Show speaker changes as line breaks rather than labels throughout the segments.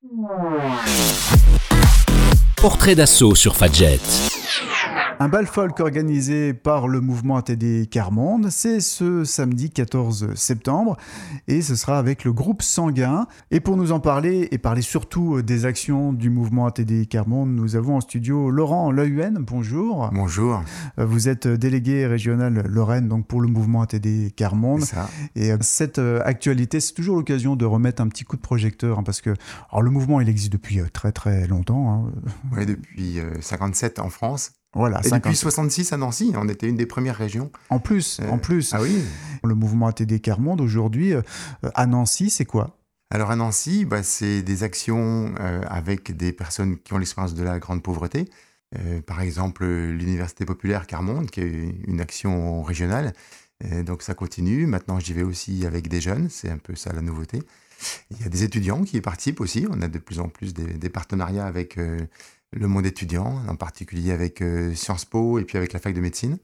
Portrait d'assaut sur Fadjet.
Un bal folk organisé par le mouvement ATD Quart Monde, c'est ce samedi 14 septembre et ce sera avec le groupe Sanguin. Et pour nous en parler et parler surtout des actions du mouvement ATD Quart Monde, nous avons en studio Laurent Lehuen. Bonjour.
Bonjour.
Vous êtes délégué régional Lorraine donc pour le mouvement ATD Quart Monde.
C'est ça.
Et cette actualité, c'est toujours l'occasion de remettre un petit coup de projecteur parce que alors, le mouvement il existe depuis très très longtemps.
Oui, depuis 57 en France.
Voilà,
et depuis 66 à Nancy, on était une des premières régions.
En plus.
Ah oui.
Le mouvement ATD Quart Monde aujourd'hui, à Nancy, c'est quoi ?
Alors à Nancy, c'est des actions avec des personnes qui ont l'expérience de la grande pauvreté. Par exemple, l'Université populaire Quart Monde, qui est une action régionale. Donc ça continue. Maintenant, j'y vais aussi avec des jeunes. C'est un peu ça la nouveauté. Il y a des étudiants qui y participent aussi. On a de plus en plus des partenariats avec le monde étudiant, en particulier avec Sciences Po et puis avec la fac de médecine.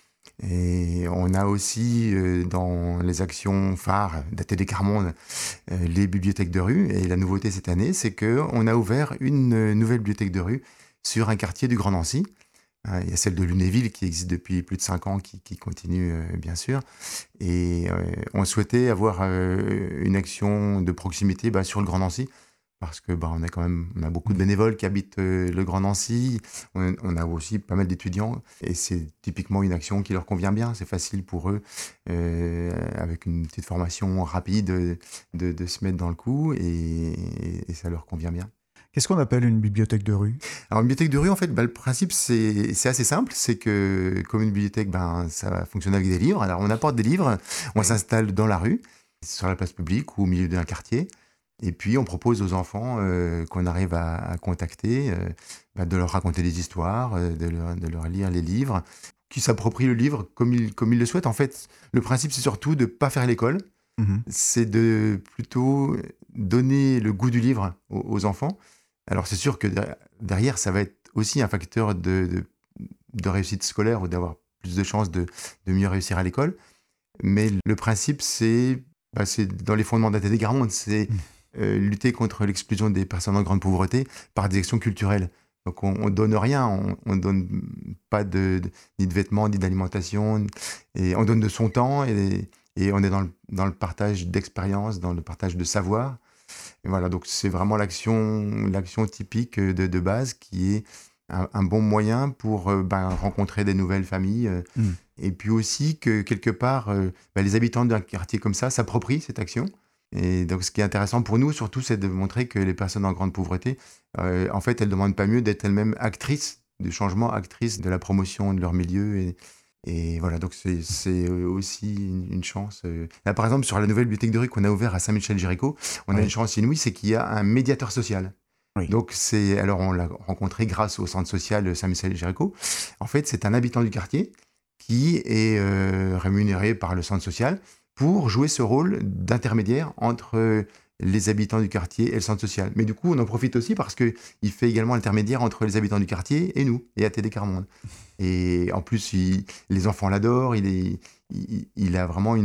Et on a aussi dans les actions phares d'ATD Quart Monde les bibliothèques de rue. Et la nouveauté cette année, c'est qu'on a ouvert une nouvelle bibliothèque de rue sur un quartier du Grand Nancy. Il y a celle de Lunéville qui existe depuis plus de 5 ans, qui continue bien sûr. Et on souhaitait avoir une action de proximité sur le Grand Nancy. Parce que on a beaucoup de bénévoles qui habitent le Grand Nancy. On a aussi pas mal d'étudiants. Et c'est typiquement une action qui leur convient bien. C'est facile pour eux, avec une petite formation rapide, de se mettre dans le coup. Et ça leur convient bien.
Qu'est-ce qu'on appelle une bibliothèque de rue ?
Alors, une bibliothèque de rue, en fait, le principe, c'est assez simple. C'est que, comme une bibliothèque, ça fonctionne avec des livres. Alors, on apporte des livres, on s'installe dans la rue, sur la place publique ou au milieu d'un quartier. Et puis, on propose aux enfants qu'on arrive à contacter, de leur raconter des histoires, de leur lire les livres, qui s'approprient le livre comme ils le souhaitent. En fait, le principe, c'est surtout de ne pas faire l'école. C'est de plutôt donner le goût du livre aux enfants. Alors, c'est sûr que derrière, ça va être aussi un facteur de réussite scolaire ou d'avoir plus de chances de mieux réussir à l'école. Mais le principe, c'est dans les fondements d'ATD Quart Monde, c'est lutter contre l'exclusion des personnes en grande pauvreté par des actions culturelles. Donc, on donne rien, on donne pas ni de vêtements, ni d'alimentation, et on donne de son temps, et on est dans le partage d'expériences, dans le partage de savoir. Et voilà, donc c'est vraiment l'action typique de base qui est un bon moyen pour rencontrer des nouvelles familles. Et puis aussi que quelque part, les habitants d'un quartier comme ça s'approprient cette action. Et donc ce qui est intéressant pour nous, surtout, c'est de montrer que les personnes en grande pauvreté, en fait, elles ne demandent pas mieux d'être elles-mêmes actrices du changement, actrices de la promotion de leur milieu. Et voilà, donc c'est aussi une chance. Là, par exemple, sur la nouvelle bibliothèque de rue qu'on a ouverte à Saint-Michel-Jéricho, on a une chance inouïe, c'est qu'il y a un médiateur social. Oui. Donc, alors on l'a rencontré grâce au centre social Saint-Michel-Jéricho. En fait, c'est un habitant du quartier qui est rémunéré par le centre social pour jouer ce rôle d'intermédiaire entre les habitants du quartier et le centre social. Mais du coup, on en profite aussi parce qu'il fait également l'intermédiaire entre les habitants du quartier et nous, et ATD Quart Monde. Et en plus, les enfants l'adorent, il a vraiment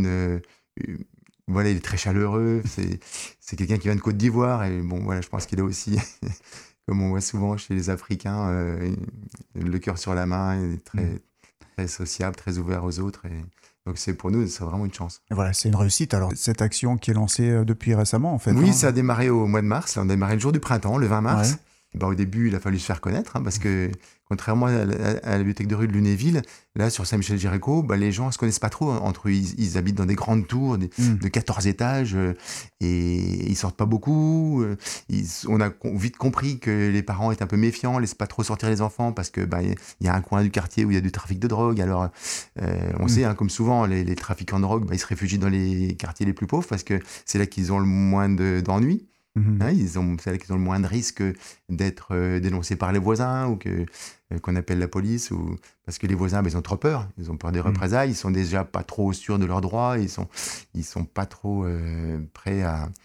il est très chaleureux, c'est quelqu'un qui vient de Côte d'Ivoire, et je pense qu'il a aussi, comme on voit souvent chez les Africains, le cœur sur la main, il est très, très sociable, très ouvert aux autres, et donc pour nous, c'est vraiment une chance.
Et voilà, c'est une réussite. Alors, cette action qui est lancée depuis récemment, en fait.
Oui, ça a démarré au mois de mars. On a démarré le jour du printemps, le 20 mars. Ouais. Au début, il a fallu se faire connaître, parce que contrairement à la bibliothèque de rue de Lunéville, là, sur Saint-Michel-Jéricho, les gens ne se connaissent pas trop entre eux. Ils habitent dans des grandes tours de 14 étages et ils ne sortent pas beaucoup. On a vite compris que les parents étaient un peu méfiants, ne laissent pas trop sortir les enfants parce qu'il y a un coin du quartier où il y a du trafic de drogue. Alors, on sait, comme souvent, les trafiquants de drogue, ils se réfugient dans les quartiers les plus pauvres parce que c'est là qu'ils ont le moins d'ennuis. C'est là qu'ils ont le moins de risques d'être dénoncés par les voisins ou qu'on appelle la police, parce que les voisins, ils ont trop peur. Ils ont peur des représailles. Ils sont déjà pas trop sûrs de leurs droits. Ils sont pas trop prêts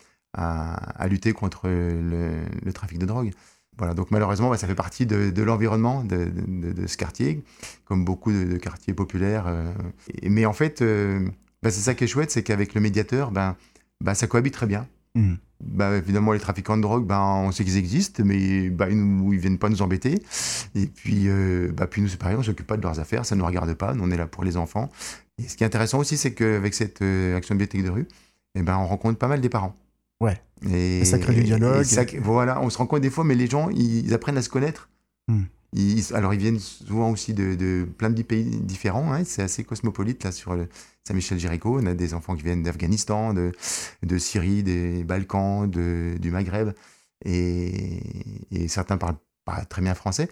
à lutter contre le trafic de drogue. Voilà, donc malheureusement, ça fait partie de l'environnement de ce quartier, comme beaucoup de quartiers populaires. Mais en fait, c'est ça qui est chouette, c'est qu'avec le médiateur, ça cohabite très bien. évidemment, les trafiquants de drogue, on sait qu'ils existent, mais ils viennent pas nous embêter. Et puis, puis nous, c'est pareil, on s'occupe pas de leurs affaires, ça nous regarde pas, nous, on est là pour les enfants. Et ce qui est intéressant aussi, c'est qu'avec cette action de bibliothèque de rue, on rencontre pas mal des parents.
Ouais. Et ça crée du dialogue.
Voilà, on se rend compte des fois, mais les gens, ils apprennent à se connaître. Alors, ils viennent souvent aussi de plein de pays différents. Hein, c'est assez cosmopolite, là, sur Saint-Michel-Jéricho. On a des enfants qui viennent d'Afghanistan, de Syrie, des Balkans, du Maghreb. Et certains parlent pas très bien français.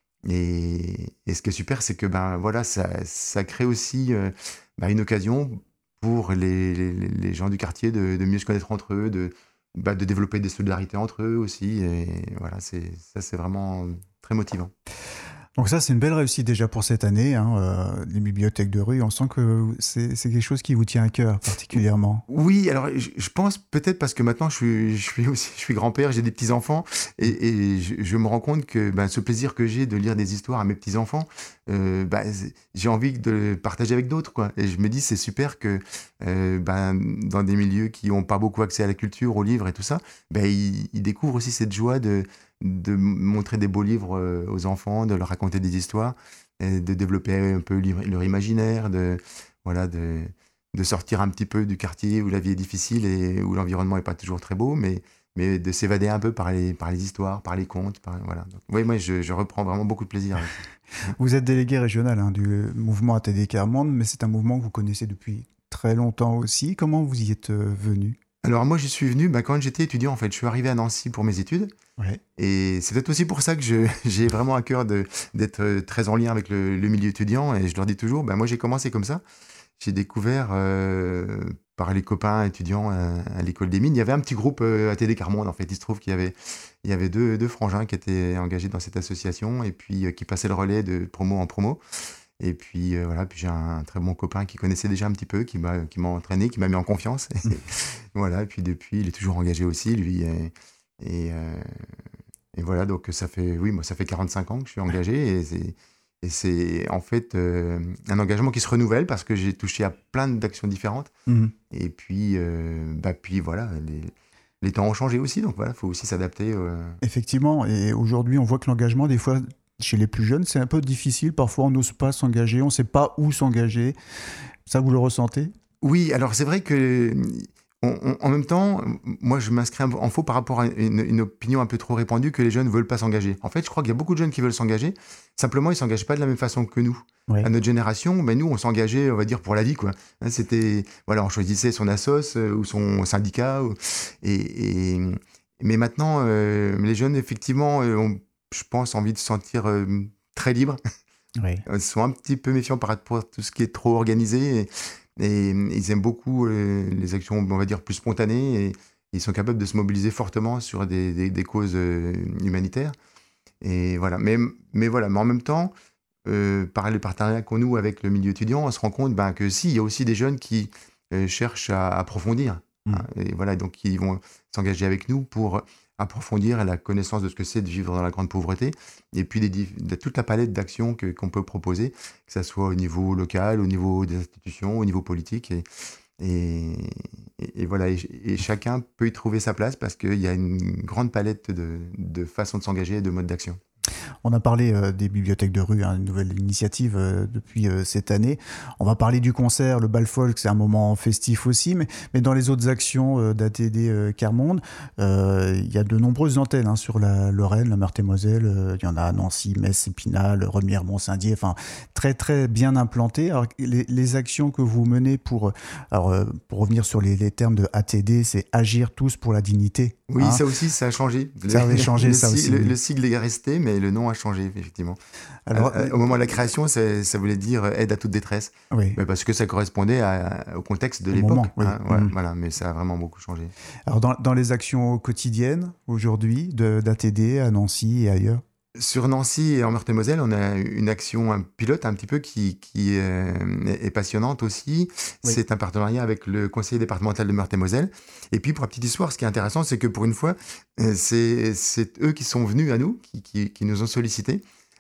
Et ce qui est super, c'est que ça crée aussi une occasion pour les gens du quartier de mieux se connaître entre eux, de développer des solidarités entre eux aussi. Et voilà, c'est vraiment très motivant.
Donc ça, c'est une belle réussite déjà pour cette année, les bibliothèques de rue. On sent que c'est quelque chose qui vous tient à cœur particulièrement.
Oui, alors je pense peut-être parce que maintenant je suis grand-père, j'ai des petits-enfants et je me rends compte que ce plaisir que j'ai de lire des histoires à mes petits-enfants, j'ai envie de le partager avec d'autres, quoi. Et je me dis, c'est super que dans des milieux qui n'ont pas beaucoup accès à la culture, aux livres et tout ça, ils découvrent aussi cette joie de montrer des beaux livres aux enfants, de leur raconter des histoires, et de développer un peu leur imaginaire, de sortir un petit peu du quartier où la vie est difficile et où l'environnement n'est pas toujours très beau, mais de s'évader un peu par les histoires, par les contes. Voilà. Donc, oui, moi, je reprends vraiment beaucoup de plaisir avec ça.
Vous êtes délégué régional du mouvement ATD Quart-Monde, mais c'est un mouvement que vous connaissez depuis très longtemps aussi. Comment vous y êtes venu ?
Alors moi, j'y suis venu quand j'étais étudiant, en fait. Je suis arrivé à Nancy pour mes études. Ouais. Et c'est peut-être aussi pour ça que j'ai vraiment à cœur d'être très en lien avec le milieu étudiant. Et je leur dis toujours, moi j'ai commencé comme ça. J'ai découvert par les copains étudiants à l'école des mines. Il y avait un petit groupe ATD Quart-Monde, en fait. Il se trouve qu'il y avait deux frangins qui étaient engagés dans cette association et puis qui passaient le relais de promo en promo. Et puis puis j'ai un très bon copain qui connaissait déjà un petit peu, qui m'a entraîné, qui m'a mis en confiance. Voilà, et puis depuis, il est toujours engagé aussi, lui. Et voilà, donc ça fait 45 ans que je suis engagé. Et c'est en fait un engagement qui se renouvelle parce que j'ai touché à plein d'actions différentes. Et puis, puis voilà, les temps ont changé aussi, donc voilà, il faut aussi s'adapter.
Effectivement, et aujourd'hui, on voit que l'engagement, des fois, chez les plus jeunes, c'est un peu difficile. Parfois, on n'ose pas s'engager, on ne sait pas où s'engager. Ça, vous le ressentez ?
Oui, alors c'est vrai que en même temps, moi, je m'inscris en faux par rapport à une opinion un peu trop répandue que les jeunes ne veulent pas s'engager. En fait, je crois qu'il y a beaucoup de jeunes qui veulent s'engager. Simplement, ils ne s'engagent pas de la même façon que nous. Ouais. À notre génération, nous, on s'engageait, on va dire, pour la vie, quoi. C'était, on choisissait son assos ou son syndicat. Mais maintenant, les jeunes, effectivement, ont, je pense, envie de se sentir très libres. Ouais. Ils sont un petit peu méfiants par rapport à tout ce qui est trop organisé. Et ils aiment beaucoup les actions, on va dire, plus spontanées. Et ils sont capables de se mobiliser fortement sur des causes humanitaires. Et voilà. Mais en même temps, par les partenariats qu'on noue avec le milieu étudiant, on se rend compte que si, il y a aussi des jeunes qui cherchent à approfondir. Et voilà, donc ils vont s'engager avec nous pour approfondir la connaissance de ce que c'est de vivre dans la grande pauvreté, et puis toute la palette d'actions qu'on peut proposer, que ce soit au niveau local, au niveau des institutions, au niveau politique, et voilà, et chacun peut y trouver sa place parce qu'il y a une grande palette de façons de s'engager et de modes d'action.
On a parlé des bibliothèques de rue, une nouvelle initiative depuis cette année. On va parler du concert, le bal folk, c'est un moment festif aussi, mais dans les autres actions d'ATD Quart-Monde, il y a de nombreuses antennes sur la Lorraine, la Meurthe-et-Moselle. Il y en a à Nancy, Metz, Épinal, Remire, Mont-Saint-Dié, enfin très très bien implantées. Alors les actions que vous menez pour revenir sur les termes de ATD, c'est agir tous pour la dignité.
Oui, ça aussi, ça a changé.
Ça avait changé, ça aussi.
Le sigle est resté, mais le nom a changé, effectivement. Alors, au moment de la création, ça voulait dire aide à toute détresse. Oui. Mais parce que ça correspondait au contexte de l'époque. Moment, oui. Voilà, mais ça a vraiment beaucoup changé.
Alors, dans les actions quotidiennes, aujourd'hui, d'ATD à Nancy et ailleurs ?
Sur Nancy et en Meurthe-et-Moselle, on a une action, un pilote un petit peu qui est passionnante aussi. Oui. C'est un partenariat avec le conseiller départemental de Meurthe-et-Moselle. Et puis, pour la petite histoire, ce qui est intéressant, c'est que pour une fois, c'est eux qui sont venus à nous, qui nous ont sollicités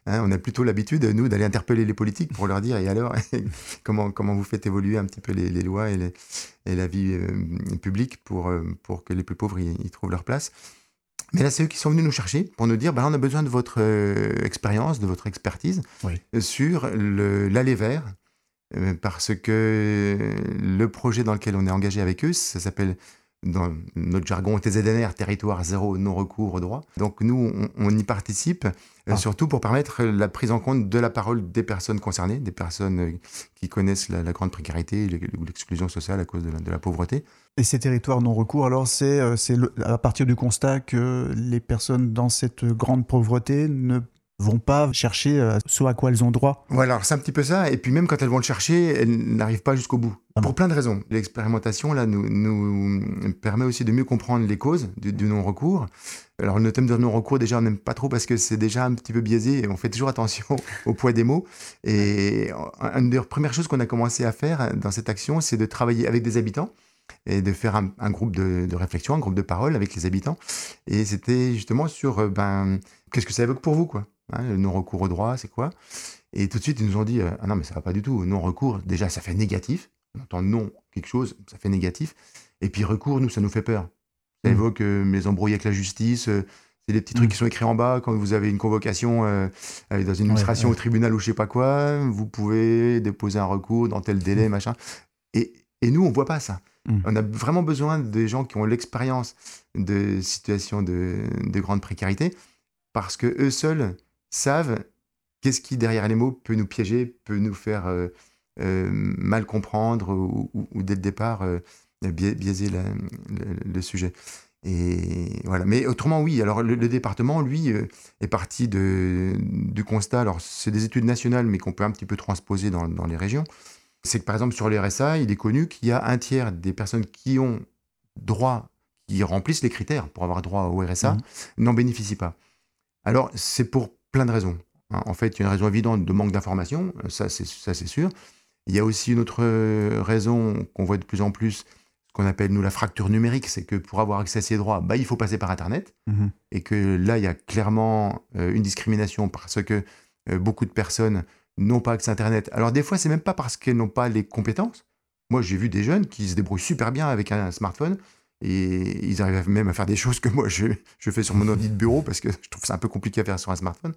On a plutôt l'habitude, nous, d'aller interpeller les politiques pour leur dire, et alors, comment vous faites évoluer un petit peu les lois et la vie publique pour que les plus pauvres y trouvent leur place. Mais là, c'est eux qui sont venus nous chercher pour nous dire, on a besoin de votre expérience, de votre expertise sur l'aller vers, parce que le projet dans lequel on est engagé avec eux, ça s'appelle, dans notre jargon, TZNR, territoire zéro non-recours au droit. Donc nous, on y participe, surtout pour permettre la prise en compte de la parole des personnes concernées, des personnes qui connaissent la grande précarité ou l'exclusion sociale à cause de la pauvreté.
Et ces territoires non-recours, alors c'est à partir du constat que les personnes dans cette grande pauvreté ne vont pas chercher ce à quoi elles ont droit.
Voilà, alors c'est un petit peu ça. Et puis même quand elles vont le chercher, elles n'arrivent pas jusqu'au bout. Pour plein de raisons. L'expérimentation là nous permet aussi de mieux comprendre les causes du non-recours. Alors le thème de non-recours, déjà, on n'aime pas trop parce que c'est déjà un petit peu biaisé et on fait toujours attention au poids des mots. Et une des premières choses qu'on a commencé à faire dans cette action, c'est de travailler avec des habitants et de faire un groupe de réflexion, un groupe de parole avec les habitants. Et c'était justement sur qu'est-ce que ça évoque pour vous, quoi. Le non-recours au droit, c'est quoi? Et tout de suite, ils nous ont dit ah non, mais ça va pas du tout. Non-recours, déjà, ça fait négatif. On entend non quelque chose, ça fait négatif. Et puis recours, nous, ça nous fait peur. Ça évoque les embrouilles avec la justice. C'est des petits trucs qui sont écrits en bas quand vous avez une convocation dans une illustration au tribunal ou je sais pas quoi. Vous pouvez déposer un recours dans tel délai, machin. Et nous, on voit pas ça. On a vraiment besoin des gens qui ont l'expérience de situations de grande précarité parce que eux seuls savent qu'est-ce qui, derrière les mots, peut nous piéger, peut nous faire mal comprendre ou dès le départ biaiser le sujet. Et voilà. Mais autrement, oui. Alors, le département, lui, est parti du constat. Alors, c'est des études nationales, mais qu'on peut un petit peu transposer dans les régions. C'est que, par exemple, sur les RSA, il est connu qu'il y a un tiers des personnes qui ont droit, qui remplissent les critères pour avoir droit au RSA, n'en bénéficient pas. Alors, c'est pour plein de raisons. En fait, il y a une raison évidente de manque d'information, ça c'est sûr. Il y a aussi une autre raison qu'on voit de plus en plus, ce qu'on appelle, nous, la fracture numérique, c'est que pour avoir accès à ces droits, il faut passer par Internet. Et que là, il y a clairement une discrimination parce que beaucoup de personnes n'ont pas accès à Internet. Alors, des fois, c'est même pas parce qu'elles n'ont pas les compétences. Moi, j'ai vu des jeunes qui se débrouillent super bien avec un smartphone et ils arrivent même à faire des choses que moi, je fais sur mon ordi de bureau parce que je trouve ça un peu compliqué à faire sur un smartphone.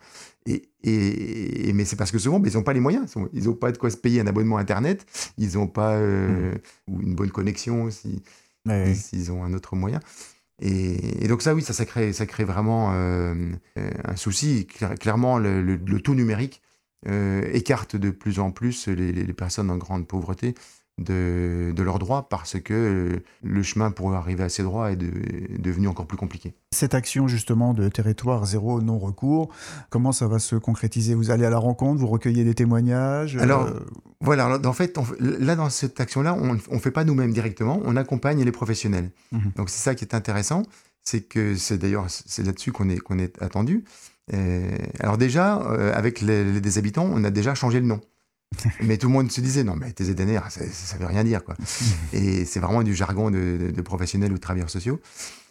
Mais c'est parce que souvent, ils n'ont pas les moyens. Ils n'ont pas de quoi se payer un abonnement Internet. Ils n'ont pas ou une bonne connexion s'ils ont un autre moyen. Et donc ça, oui, ça crée vraiment un souci. Clairement, le tout numérique écarte de plus en plus les personnes en grande pauvreté de leurs droits parce que le chemin pour arriver à ces droits est devenu encore plus compliqué.
Cette action justement de territoire zéro non-recours, comment ça va se concrétiser? Vous allez à la rencontre, vous recueillez des témoignages?
Alors, voilà, en fait, là, dans cette action-là, on ne fait pas nous-mêmes directement, on accompagne les professionnels. Donc c'est ça qui est intéressant, c'est que c'est là-dessus qu'on est attendu. Alors déjà, avec des habitants, on a déjà changé le nom. Mais tout le monde se disait, non, mais TZNR, ça veut rien dire, quoi. Et c'est vraiment du jargon de professionnels ou de travailleurs sociaux.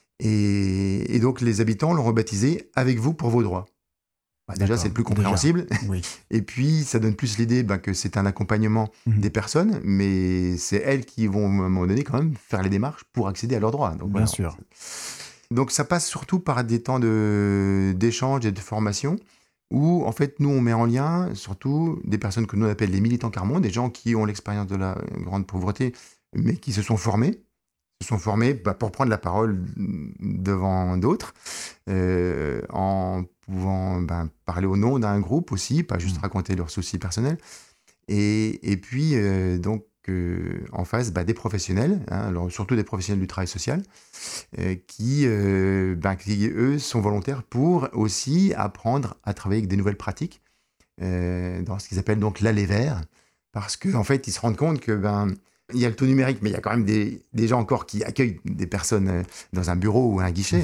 Et donc, les habitants l'ont rebaptisé « Avec vous pour vos droits ». Déjà, c'est le plus compréhensible. Oui. Et puis, ça donne plus l'idée que c'est un accompagnement des personnes, mais c'est elles qui vont, à un moment donné, quand même, faire les démarches pour accéder à leurs droits. Donc,
bien sûr.
Donc, ça passe surtout par des temps d'échange et de formation où, en fait, nous, on met en lien surtout des personnes que nous on appelle les militants Carmonde, des gens qui ont l'expérience de la grande pauvreté, mais qui se sont formés pour prendre la parole devant d'autres, en pouvant parler au nom d'un groupe aussi, pas juste raconter leurs soucis personnels. Et puis, donc, en face, des professionnels, alors surtout des professionnels du travail social, qui, eux, sont volontaires pour aussi apprendre à travailler avec des nouvelles pratiques, dans ce qu'ils appellent donc l'aller vers, parce qu'en fait, ils se rendent compte que il y a le taux numérique, mais il y a quand même des gens encore qui accueillent des personnes dans un bureau ou un guichet,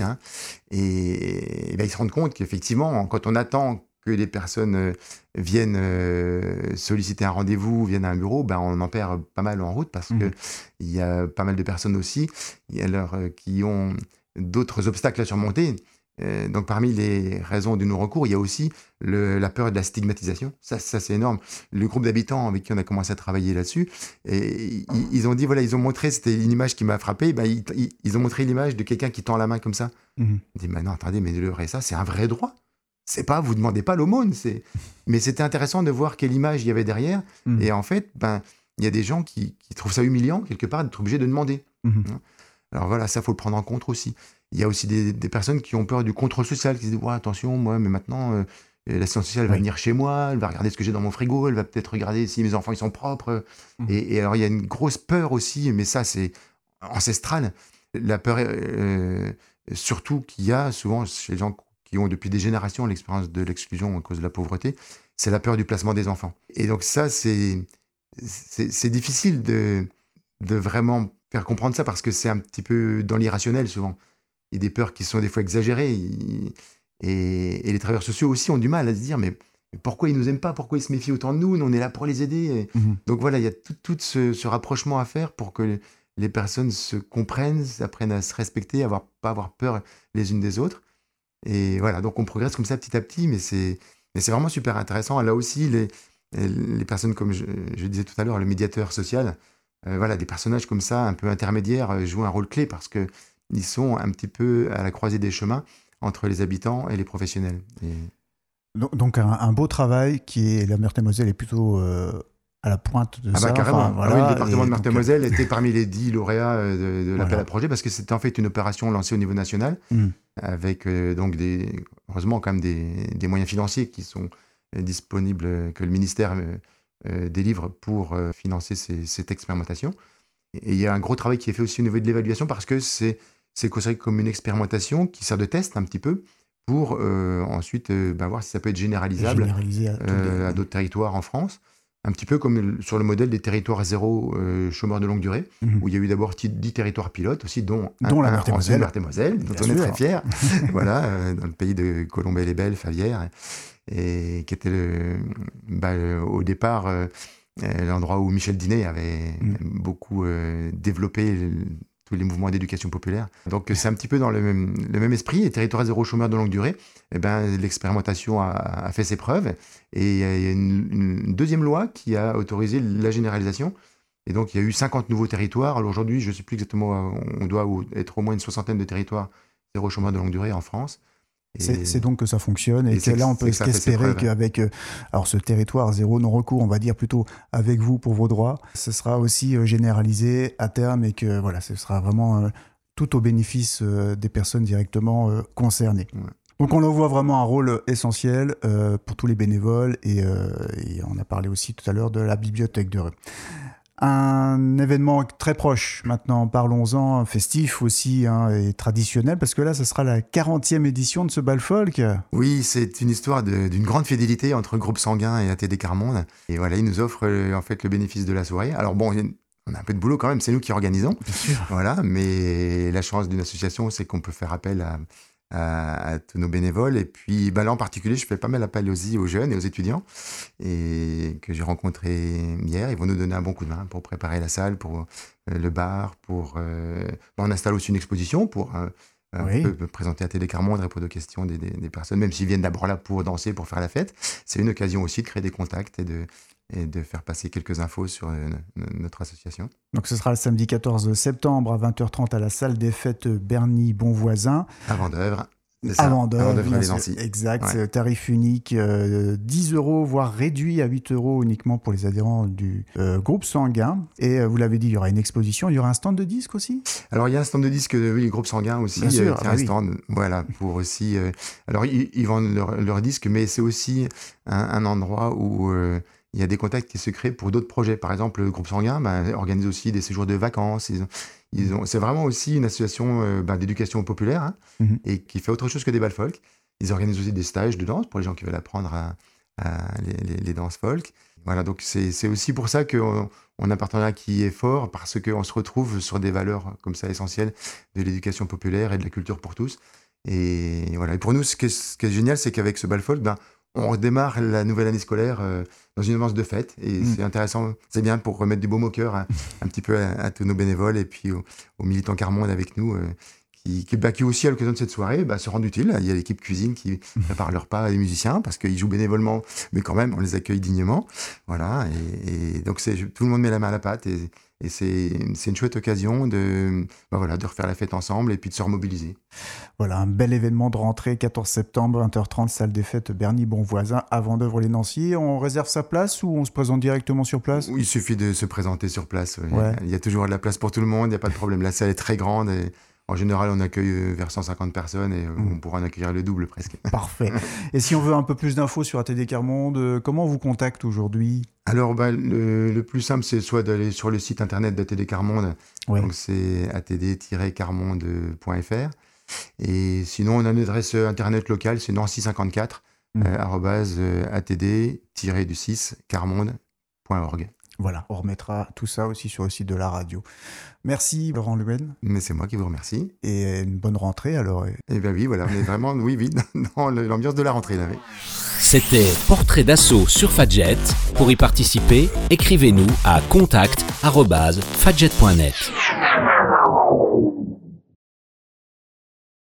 et ils se rendent compte qu'effectivement, quand on attend que les personnes viennent solliciter un rendez-vous, viennent à un bureau, on en perd pas mal en route parce qu'il y a pas mal de personnes aussi qui ont d'autres obstacles à surmonter. Donc parmi les raisons de non-recours, il y a aussi la peur de la stigmatisation. Ça c'est énorme. Le groupe d'habitants avec qui on a commencé à travailler là-dessus, et ils ont dit, voilà, ils ont montré, c'était une image qui m'a frappé, ils ont montré l'image de quelqu'un qui tend la main comme ça. On dit, non, attendez, mais le RSA, c'est un vrai droit. C'est pas, vous demandez pas l'aumône. Mais c'était intéressant de voir quelle image il y avait derrière. Et en fait, il y a des gens qui trouvent ça humiliant, quelque part, d'être obligés de demander. Alors voilà, ça, faut le prendre en compte aussi. Il y a aussi des personnes qui ont peur du contrôle social, qui se disent, ouais, attention, moi, mais maintenant, l'assistante sociale va venir chez moi, elle va regarder ce que j'ai dans mon frigo, elle va peut-être regarder si mes enfants ils sont propres. Et alors, il y a une grosse peur aussi, mais ça, c'est ancestral. La peur, surtout qu'il y a souvent chez les gens qui ont depuis des générations l'expérience de l'exclusion à cause de la pauvreté, c'est la peur du placement des enfants. Et donc ça, c'est difficile de vraiment faire comprendre ça, parce que c'est un petit peu dans l'irrationnel souvent. Il y a des peurs qui sont des fois exagérées, et les travailleurs sociaux aussi ont du mal à se dire, mais pourquoi ils nous aiment pas, pourquoi ils se méfient autant de nous, on est là pour les aider. Donc voilà, il y a tout ce rapprochement à faire pour que les personnes se comprennent, apprennent à se respecter, pas avoir peur les unes des autres. Et voilà, donc on progresse comme ça petit à petit, mais c'est vraiment super intéressant. Là aussi, les personnes, comme je disais tout à l'heure, le médiateur social, voilà, des personnages comme ça, un peu intermédiaires, jouent un rôle clé, parce qu'ils sont un petit peu à la croisée des chemins entre les habitants et les professionnels.
Donc un beau travail qui est, la Meurthe-et-Moselle est plutôt à la pointe de ça.
Carrément.
Voilà,
oui, le département de Meurthe-et-Moselle était parmi les 10 lauréats de l'appel à projet, parce que c'était en fait une opération lancée au niveau national, avec donc heureusement quand même des moyens financiers qui sont disponibles, que le ministère délivre pour financer cette expérimentation. Et il y a un gros travail qui est fait aussi au niveau de l'évaluation, parce que c'est considéré comme une expérimentation qui sert de test un petit peu pour ensuite voir si ça peut être généralisable à d'autres territoires en France. Un petit peu comme sur le modèle des territoires zéro chômeurs de longue durée, où il y a eu d'abord 10 territoires pilotes aussi, dont
la Meurthe-et-Moselle,
dont on est très fiers, voilà, dans le pays de Colombey-les-Belles, Favières, et qui était au départ l'endroit où Michel Dinet avait beaucoup développé tous les mouvements d'éducation populaire. Donc c'est un petit peu dans le même esprit. Les territoires zéro chômeur de longue durée, l'expérimentation a fait ses preuves, et il y a une deuxième loi qui a autorisé la généralisation. Et donc il y a eu 50 nouveaux territoires. Alors aujourd'hui, je ne sais plus exactement, on doit être au moins une 60aine de territoires zéro chômeur de longue durée en France.
C'est donc que ça fonctionne, et que là on peut espérer qu'avec ce territoire zéro non-recours, on va dire plutôt avec vous pour vos droits, ce sera aussi généralisé à terme, et que voilà, ce sera vraiment tout au bénéfice des personnes directement concernées. Ouais. Donc on en voit vraiment un rôle essentiel pour tous les bénévoles, et on a parlé aussi tout à l'heure de la bibliothèque de Reux. Un événement très proche maintenant, parlons-en, festif aussi et traditionnel, parce que là, ce sera la 40e édition de ce bal folk.
Oui, c'est une histoire d'une grande fidélité entre Groupe Sanguin et ATD Quart-Monde. Et voilà, ils nous offrent en fait le bénéfice de la soirée. Alors bon, on a un peu de boulot quand même, c'est nous qui organisons.
Bien sûr.
Voilà, mais la chance d'une association, c'est qu'on peut faire appel à tous nos bénévoles. Et puis là en particulier, je fais pas mal appel aussi aux jeunes et aux étudiants, et que j'ai rencontrés hier. Ils vont nous donner un bon coup de main pour préparer la salle, pour le bar, on installe aussi une exposition pour peu présenter à Télé Quart-Monde, répondre aux questions des personnes, même s'ils viennent d'abord là pour danser, pour faire la fête. C'est une occasion aussi de créer des contacts et de faire passer quelques infos sur notre association.
Donc ce sera le samedi 14 septembre à 20h30 à la salle des fêtes Berny Bonvoisin.
À Vendeuvre.
Avant d'œuvre,
les Nancy.
Exact, ouais. Tarif unique, 10 €, voire réduit à 8 € uniquement pour les adhérents du groupe Sanguin. Et vous l'avez dit, il y aura une exposition, il y aura un stand de disques aussi ?
Alors il y a un stand de disques, oui, le groupe Sanguin aussi.
Bien sûr,
un stand, voilà, pour aussi... alors ils vendent leurs disques, mais c'est aussi un endroit où... il y a des contacts qui se créent pour d'autres projets. Par exemple, le groupe Sanguin organise aussi des séjours de vacances. C'est vraiment aussi une association d'éducation populaire et qui fait autre chose que des bals folk. Ils organisent aussi des stages de danse pour les gens qui veulent apprendre les danses folk. Voilà, donc c'est aussi pour ça qu'on a un partenariat qui est fort, parce qu'on se retrouve sur des valeurs comme ça essentielles de l'éducation populaire et de la culture pour tous. Et voilà. Et pour nous, ce qui est génial, c'est qu'avec ce bal folk, on redémarre la nouvelle année scolaire dans une ambiance de fête, et c'est intéressant, c'est bien pour remettre du baume au cœur un petit peu à tous nos bénévoles, et puis aux militants Quart-Monde avec nous qui aussi, à l'occasion de cette soirée, se rendent utiles. Il y a l'équipe cuisine qui prépare leurs repas, les musiciens, parce qu'ils jouent bénévolement, mais quand même, on les accueille dignement. Voilà, et donc tout le monde met la main à la pâte, et c'est une chouette occasion de refaire la fête ensemble et puis de se remobiliser.
Voilà, un bel événement de rentrée, 14 septembre, 20h30, salle des fêtes Berny Bonvoisin, à Vendeuvre-les-Nancy. On réserve sa place ou on se présente directement sur place ?
Il suffit de se présenter sur place.
Ouais.
Il y a toujours de la place pour tout le monde, il n'y a pas de problème. La salle est très grande et en général, on accueille vers 150 personnes et on pourra en accueillir le double presque.
Parfait. Et si on veut un peu plus d'infos sur ATD Quart-Monde, comment on vous contacte aujourd'hui ?
Alors, le plus simple, c'est soit d'aller sur le site internet d'ATD Quart-Monde, donc c'est atd-quarmonde.fr. Et sinon, on a une adresse internet locale, c'est Nancy54, @atd-quarmonde.org.
Voilà, on remettra tout ça aussi sur le site de la radio. Merci Laurent Luen.
Mais c'est moi qui vous remercie.
Et une bonne rentrée alors.
Eh bien oui, voilà, on est vraiment dans l'ambiance de la rentrée là. Oui.
C'était Portrait d'assaut sur Fadjet. Pour y participer, écrivez-nous à contact@fadjet.net.